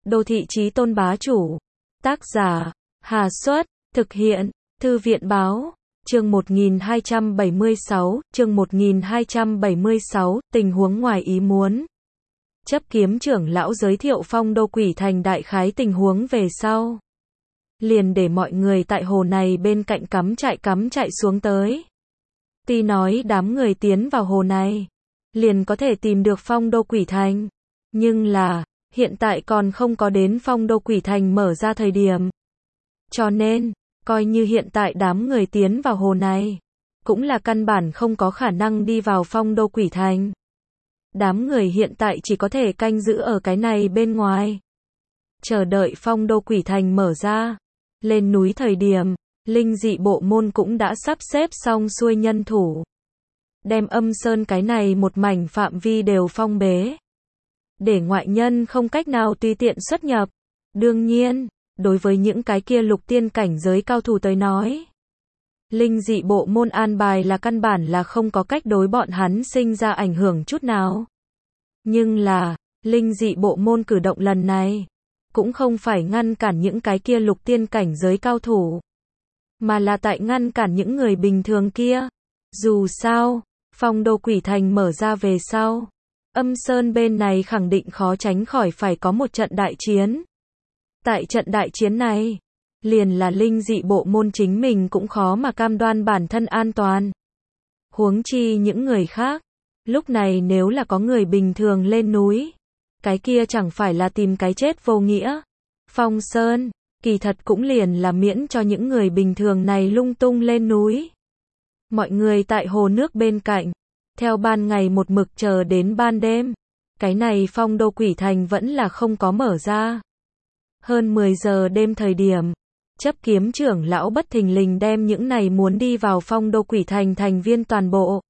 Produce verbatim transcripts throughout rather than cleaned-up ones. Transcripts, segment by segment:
Đô thị chí tôn bá chủ. Tác giả, Hà Xuất, thực hiện, Thư viện Báo. Chương một nghìn hai trăm bảy mươi sáu, chương một nghìn hai trăm bảy mươi sáu, tình huống ngoài ý muốn. Chấp kiếm trưởng lão giới thiệu phong đô quỷ thành đại khái tình huống về sau. Liền để mọi người tại hồ này bên cạnh cắm trại cắm trại xuống tới. Tuy nói đám người tiến vào hồ này, liền có thể tìm được phong đô quỷ thành. Nhưng là, hiện tại còn không có đến phong đô quỷ thành mở ra thời điểm. Cho nên, coi như hiện tại đám người tiến vào hồ này, cũng là căn bản không có khả năng đi vào phong đô quỷ thành. Đám người hiện tại chỉ có thể canh giữ ở cái này bên ngoài. Chờ đợi phong đô quỷ thành mở ra. Lên núi thời điểm, linh dị bộ môn cũng đã sắp xếp xong xuôi nhân thủ. Đem âm sơn cái này một mảnh phạm vi đều phong bế. Để ngoại nhân không cách nào tùy tiện xuất nhập. Đương nhiên, đối với những cái kia lục tiên cảnh giới cao thủ tới nói, linh dị bộ môn an bài là căn bản là không có cách đối bọn hắn sinh ra ảnh hưởng chút nào. Nhưng là, linh dị bộ môn cử động lần này, cũng không phải ngăn cản những cái kia lục tiên cảnh giới cao thủ, mà là tại ngăn cản những người bình thường kia. Dù sao, phong đô quỷ thành mở ra về sau, âm sơn bên này khẳng định khó tránh khỏi phải có một trận đại chiến. Tại trận đại chiến này, liền là linh dị bộ môn chính mình cũng khó mà cam đoan bản thân an toàn. Huống chi những người khác, lúc này nếu là có người bình thường lên núi, cái kia chẳng phải là tìm cái chết vô nghĩa. Phong Sơn, kỳ thật cũng liền là miễn cho những người bình thường này lung tung lên núi. Mọi người tại hồ nước bên cạnh, theo ban ngày một mực chờ đến ban đêm, cái này phong đô quỷ thành vẫn là không có mở ra. Hơn mười giờ đêm thời điểm, chấp kiếm trưởng lão bất thình lình đem những này muốn đi vào phong đô quỷ thành thành viên toàn bộ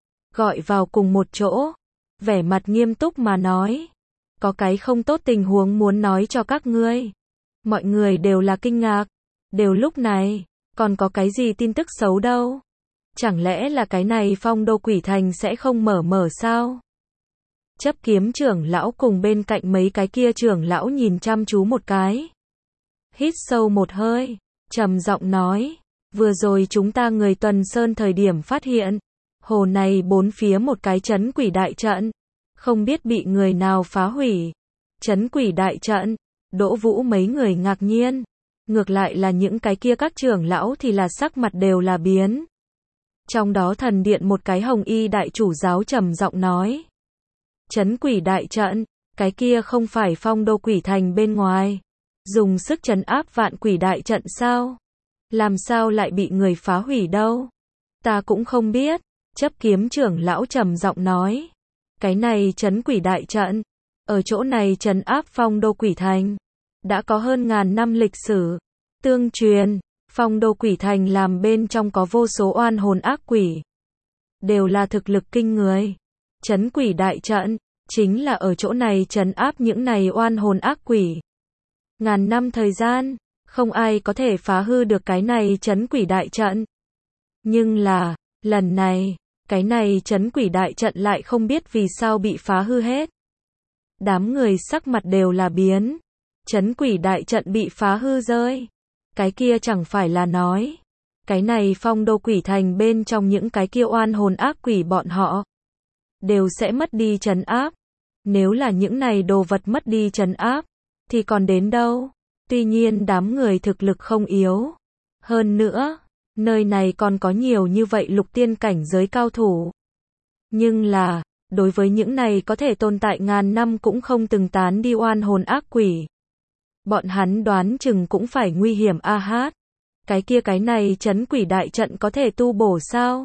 gọi vào cùng một chỗ, vẻ mặt nghiêm túc mà nói, có cái không tốt tình huống muốn nói cho các ngươi. Mọi người đều là kinh ngạc, đều lúc này, còn có cái gì tin tức xấu đâu? Chẳng lẽ là cái này phong đô quỷ thành sẽ không mở mở sao? Chấp kiếm trưởng lão cùng bên cạnh mấy cái kia trưởng lão nhìn chăm chú một cái. Hít sâu một hơi, trầm giọng nói, vừa rồi chúng ta người tuần sơn thời điểm phát hiện, hồ này bốn phía một cái trấn quỷ đại trận, không biết bị người nào phá hủy. Trấn quỷ đại trận, Đỗ Vũ mấy người ngạc nhiên, ngược lại là những cái kia các trưởng lão thì là sắc mặt đều là biến. Trong đó thần điện một cái hồng y đại chủ giáo trầm giọng nói, trấn quỷ đại trận, cái kia không phải phong đô quỷ thành bên ngoài, dùng sức trấn áp vạn quỷ đại trận sao? Làm sao lại bị người phá hủy đâu? Ta cũng không biết. Chấp kiếm trưởng lão trầm giọng nói, cái này trấn quỷ đại trận, ở chỗ này trấn áp phong đô quỷ thành, đã có hơn ngàn năm lịch sử. Tương truyền, phong đô quỷ thành làm bên trong có vô số oan hồn ác quỷ, đều là thực lực kinh người. Trấn quỷ đại trận, chính là ở chỗ này trấn áp những này oan hồn ác quỷ. Ngàn năm thời gian, không ai có thể phá hư được cái này trấn quỷ đại trận. Nhưng là, lần này, cái này trấn quỷ đại trận lại không biết vì sao bị phá hư hết. Đám người sắc mặt đều là biến. Trấn quỷ đại trận bị phá hư rơi. Cái kia chẳng phải là nói, cái này phong đô quỷ thành bên trong những cái kia oan hồn ác quỷ bọn họ đều sẽ mất đi trấn áp. Nếu là những này đồ vật mất đi trấn áp, thì còn đến đâu? Tuy nhiên đám người thực lực không yếu. Hơn nữa, nơi này còn có nhiều như vậy lục tiên cảnh giới cao thủ. Nhưng là, đối với những này có thể tồn tại ngàn năm cũng không từng tán đi oan hồn ác quỷ, bọn hắn đoán chừng cũng phải nguy hiểm a hát. Cái kia cái này trấn quỷ đại trận có thể tu bổ sao?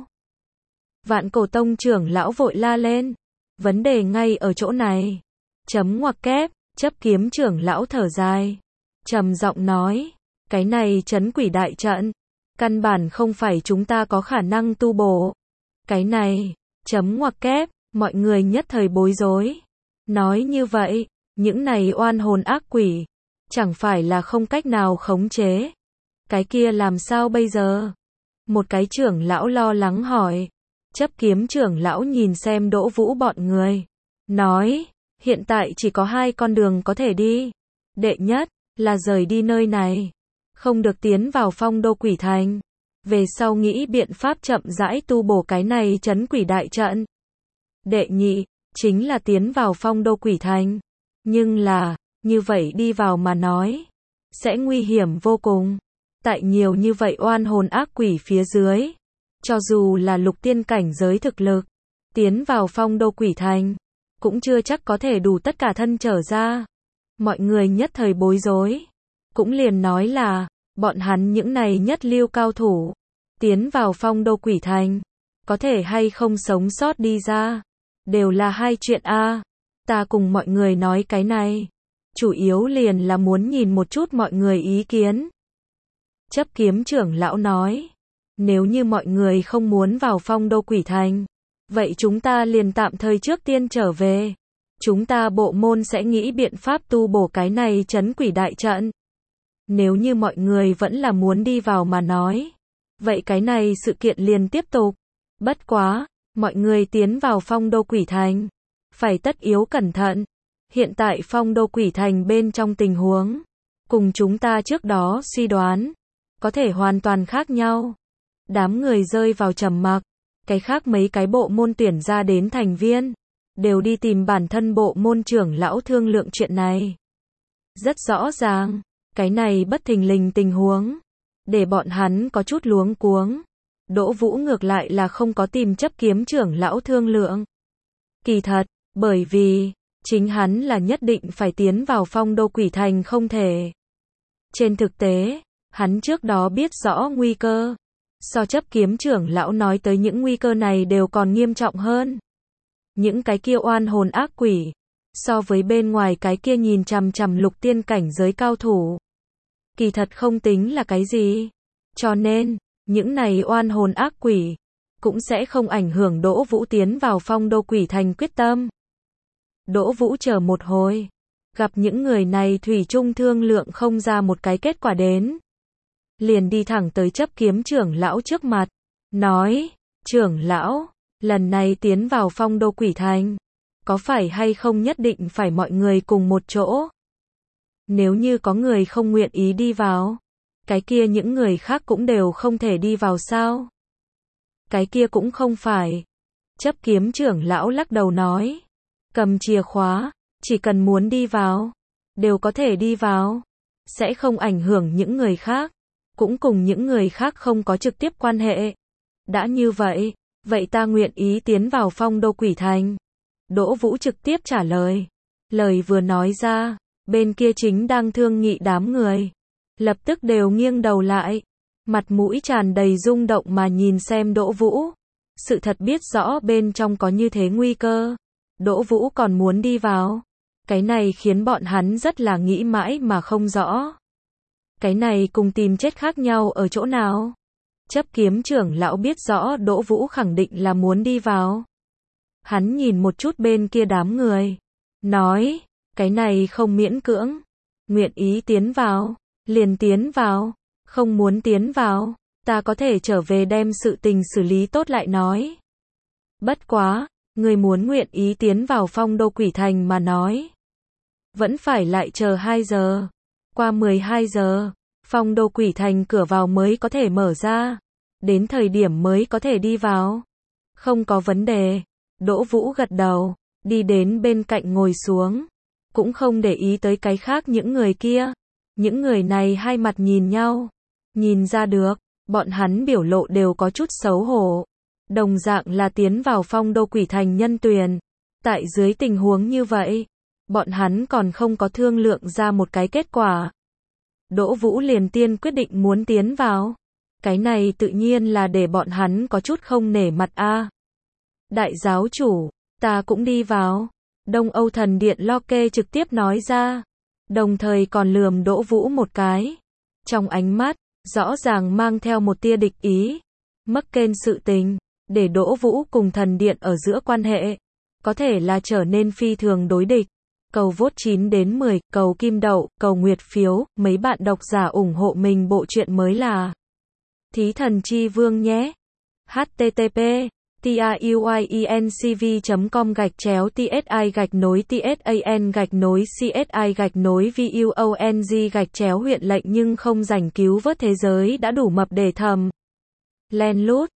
Vạn Cổ Tông trưởng lão vội la lên. Vấn đề ngay ở chỗ này. Chấm ngoặc kép, chấp kiếm trưởng lão thở dài. Trầm giọng nói, cái này trấn quỷ đại trận, căn bản không phải chúng ta có khả năng tu bổ. Cái này, chấm ngoặc kép, mọi người nhất thời bối rối. Nói như vậy, những này oan hồn ác quỷ, chẳng phải là không cách nào khống chế. Cái kia làm sao bây giờ? Một cái trưởng lão lo lắng hỏi. Chấp kiếm trưởng lão nhìn xem Đỗ Vũ bọn người, nói, hiện tại chỉ có hai con đường có thể đi. Đệ nhất, là rời đi nơi này. Không được tiến vào phong đô quỷ thành. Về sau nghĩ biện pháp chậm rãi tu bổ cái này trấn quỷ đại trận. Đệ nhị, chính là tiến vào phong đô quỷ thành. Nhưng là, như vậy đi vào mà nói, sẽ nguy hiểm vô cùng. Tại nhiều như vậy oan hồn ác quỷ phía dưới, cho dù là lục tiên cảnh giới thực lực, tiến vào phong đô quỷ thành, cũng chưa chắc có thể đủ tất cả thân trở ra. Mọi người nhất thời bối rối, cũng liền nói là, bọn hắn những này nhất lưu cao thủ, tiến vào phong đô quỷ thành, có thể hay không sống sót đi ra, đều là hai chuyện a. Ta cùng mọi người nói cái này, chủ yếu liền là muốn nhìn một chút mọi người ý kiến. Chấp kiếm trưởng lão nói, nếu như mọi người không muốn vào phong đô quỷ thành, vậy chúng ta liền tạm thời trước tiên trở về. Chúng ta bộ môn sẽ nghĩ biện pháp tu bổ cái này trấn quỷ đại trận. Nếu như mọi người vẫn là muốn đi vào mà nói, vậy cái này sự kiện liền tiếp tục. Bất quá, mọi người tiến vào phong đô quỷ thành, phải tất yếu cẩn thận. Hiện tại phong đô quỷ thành bên trong tình huống, cùng chúng ta trước đó suy đoán, có thể hoàn toàn khác nhau. Đám người rơi vào trầm mặc, cái khác mấy cái bộ môn tuyển ra đến thành viên, đều đi tìm bản thân bộ môn trưởng lão thương lượng chuyện này. Rất rõ ràng, cái này bất thình lình tình huống, để bọn hắn có chút luống cuống. Đỗ Vũ ngược lại là không có tìm chấp kiếm trưởng lão thương lượng. Kỳ thật, bởi vì, chính hắn là nhất định phải tiến vào phong đô quỷ thành không thể. Trên thực tế, hắn trước đó biết rõ nguy cơ. So chấp kiếm trưởng lão nói tới những nguy cơ này đều còn nghiêm trọng hơn. Những cái kia oan hồn ác quỷ, so với bên ngoài cái kia nhìn chằm chằm lục tiên cảnh giới cao thủ, kỳ thật không tính là cái gì. Cho nên, những này oan hồn ác quỷ, cũng sẽ không ảnh hưởng Đỗ Vũ tiến vào phong đô quỷ thành quyết tâm. Đỗ Vũ chờ một hồi, gặp những người này thủy chung thương lượng không ra một cái kết quả đến. Liền đi thẳng tới chấp kiếm trưởng lão trước mặt, nói, trưởng lão, lần này tiến vào phong đô quỷ thành, có phải hay không nhất định phải mọi người cùng một chỗ? Nếu như có người không nguyện ý đi vào, cái kia những người khác cũng đều không thể đi vào sao? Cái kia cũng không phải. Chấp kiếm trưởng lão lắc đầu nói, cầm chìa khóa, chỉ cần muốn đi vào, đều có thể đi vào, sẽ không ảnh hưởng những người khác, cũng cùng những người khác không có trực tiếp quan hệ. Đã như vậy, vậy ta nguyện ý tiến vào phong đô quỷ thành. Đỗ Vũ trực tiếp trả lời. Lời vừa nói ra, bên kia chính đang thương nghị đám người, lập tức đều nghiêng đầu lại, mặt mũi tràn đầy rung động mà nhìn xem Đỗ Vũ. Sự thật biết rõ bên trong có như thế nguy cơ, Đỗ Vũ còn muốn đi vào. Cái này khiến bọn hắn rất là nghĩ mãi mà không rõ. Cái này cùng tìm chết khác nhau ở chỗ nào? Chấp kiếm trưởng lão biết rõ Đỗ Vũ khẳng định là muốn đi vào. Hắn nhìn một chút bên kia đám người, nói, cái này không miễn cưỡng, nguyện ý tiến vào, liền tiến vào, không muốn tiến vào, ta có thể trở về đem sự tình xử lý tốt lại nói. Bất quá, người muốn nguyện ý tiến vào phong đô quỷ thành mà nói, vẫn phải lại chờ hai giờ. Qua mười hai giờ, phong đô quỷ thành cửa vào mới có thể mở ra, đến thời điểm mới có thể đi vào. Không có vấn đề. Đỗ Vũ gật đầu, đi đến bên cạnh ngồi xuống, cũng không để ý tới cái khác những người kia. Những người này hai mặt nhìn nhau, nhìn ra được, bọn hắn biểu lộ đều có chút xấu hổ. Đồng dạng là tiến vào phong đô quỷ thành nhân tuyển. Tại dưới tình huống như vậy, bọn hắn còn không có thương lượng ra một cái kết quả. Đỗ Vũ liền tiên quyết định muốn tiến vào. Cái này tự nhiên là để bọn hắn có chút không nể mặt a. Đại giáo chủ, ta cũng đi vào. Đông Âu Thần Điện Loke trực tiếp nói ra, đồng thời còn lườm Đỗ Vũ một cái. Trong ánh mắt, rõ ràng mang theo một tia địch ý. Mắc kên sự tình, để Đỗ Vũ cùng thần điện ở giữa quan hệ, có thể là trở nên phi thường đối địch. Cầu vote chín đến mười, cầu kim đậu, cầu nguyệt phiếu, mấy bạn độc giả ủng hộ mình bộ truyện mới là Thí Thần Chi Vương nhé. H T T P truyencv chấm com gạch chéo tsi gạch nối tsan gạch nối csi gạch nối vuong gạch chéo huyện lệnh nhưng không rảnh cứu vớt thế giới đã đủ mập để thầm len lút